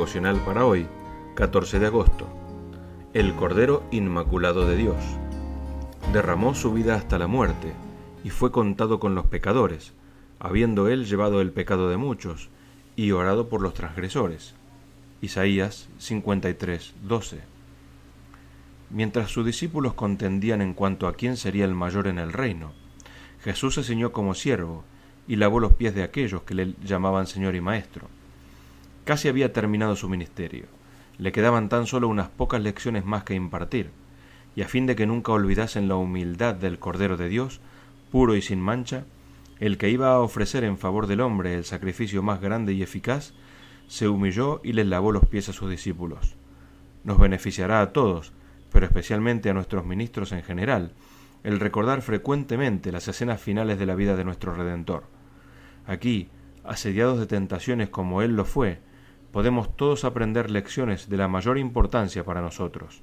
devocional para hoy, 14 de agosto. El Cordero Inmaculado de Dios. Derramó su vida hasta la muerte y fue contado con los pecadores, habiendo él llevado el pecado de muchos y orado por los transgresores. Isaías 53:12. Mientras sus discípulos contendían en cuanto a quién sería el mayor en el reino, Jesús se ciñó como siervo y lavó los pies de aquellos que le llamaban Señor y Maestro. Casi había terminado su ministerio. Le quedaban tan solo unas pocas lecciones más que impartir, y a fin de que nunca olvidasen la humildad del Cordero de Dios, puro y sin mancha, el que iba a ofrecer en favor del hombre el sacrificio más grande y eficaz, se humilló y les lavó los pies a sus discípulos. Nos beneficiará a todos, pero especialmente a nuestros ministros en general, el recordar frecuentemente las escenas finales de la vida de nuestro Redentor. Aquí, asediados de tentaciones como Él lo fue, podemos todos aprender lecciones de la mayor importancia para nosotros.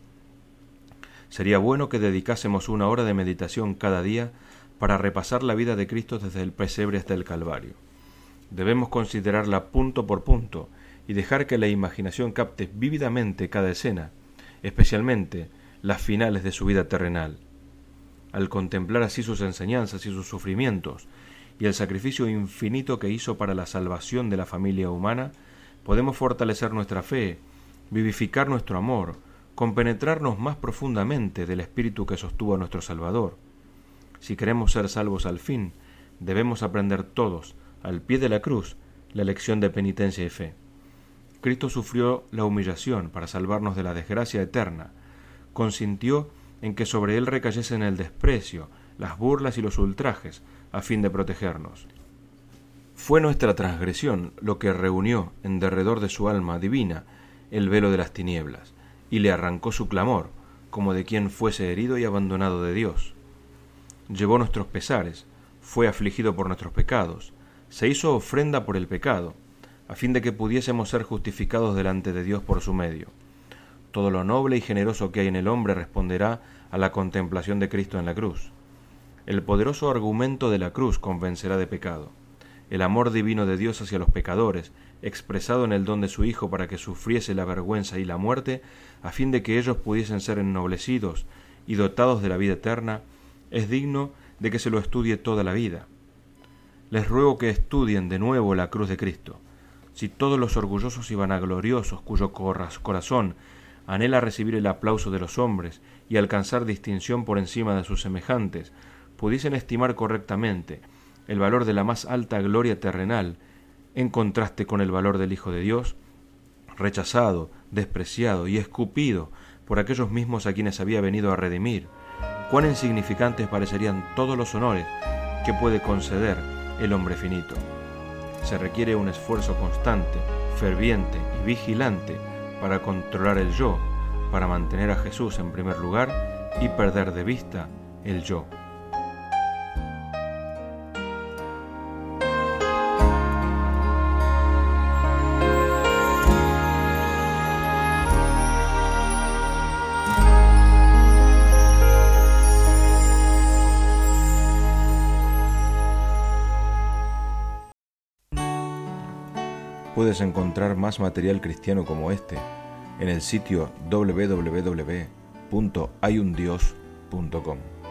Sería bueno que dedicásemos una hora de meditación cada día para repasar la vida de Cristo desde el pesebre hasta el Calvario. Debemos considerarla punto por punto y dejar que la imaginación capte vívidamente cada escena, especialmente las finales de su vida terrenal. Al contemplar así sus enseñanzas y sus sufrimientos y el sacrificio infinito que hizo para la salvación de la familia humana, podemos fortalecer nuestra fe, vivificar nuestro amor, compenetrarnos más profundamente del espíritu que sostuvo a nuestro Salvador. Si queremos ser salvos al fin, debemos aprender todos, al pie de la cruz, la lección de penitencia y fe. Cristo sufrió la humillación para salvarnos de la desgracia eterna. Consintió en que sobre él recayesen el desprecio, las burlas y los ultrajes, a fin de protegernos. Fue nuestra transgresión lo que reunió en derredor de su alma divina el velo de las tinieblas, y le arrancó su clamor, como de quien fuese herido y abandonado de Dios. Llevó nuestros pesares, fue afligido por nuestros pecados, se hizo ofrenda por el pecado, a fin de que pudiésemos ser justificados delante de Dios por su medio. Todo lo noble y generoso que hay en el hombre responderá a la contemplación de Cristo en la cruz. El poderoso argumento de la cruz convencerá de pecado. El amor divino de Dios hacia los pecadores, expresado en el don de su Hijo para que sufriese la vergüenza y la muerte, a fin de que ellos pudiesen ser ennoblecidos y dotados de la vida eterna, es digno de que se lo estudie toda la vida. Les ruego que estudien de nuevo la cruz de Cristo. Si todos los orgullosos y vanagloriosos, cuyo corazón anhela recibir el aplauso de los hombres y alcanzar distinción por encima de sus semejantes, pudiesen estimar correctamente el valor de la más alta gloria terrenal en contraste con el valor del Hijo de Dios, rechazado, despreciado y escupido por aquellos mismos a quienes había venido a redimir, cuán insignificantes parecerían todos los honores que puede conceder el hombre finito. Se requiere un esfuerzo constante, ferviente y vigilante para controlar el yo, para mantener a Jesús en primer lugar y perder de vista el yo. Puedes encontrar más material cristiano como este en el sitio www.hayundios.com.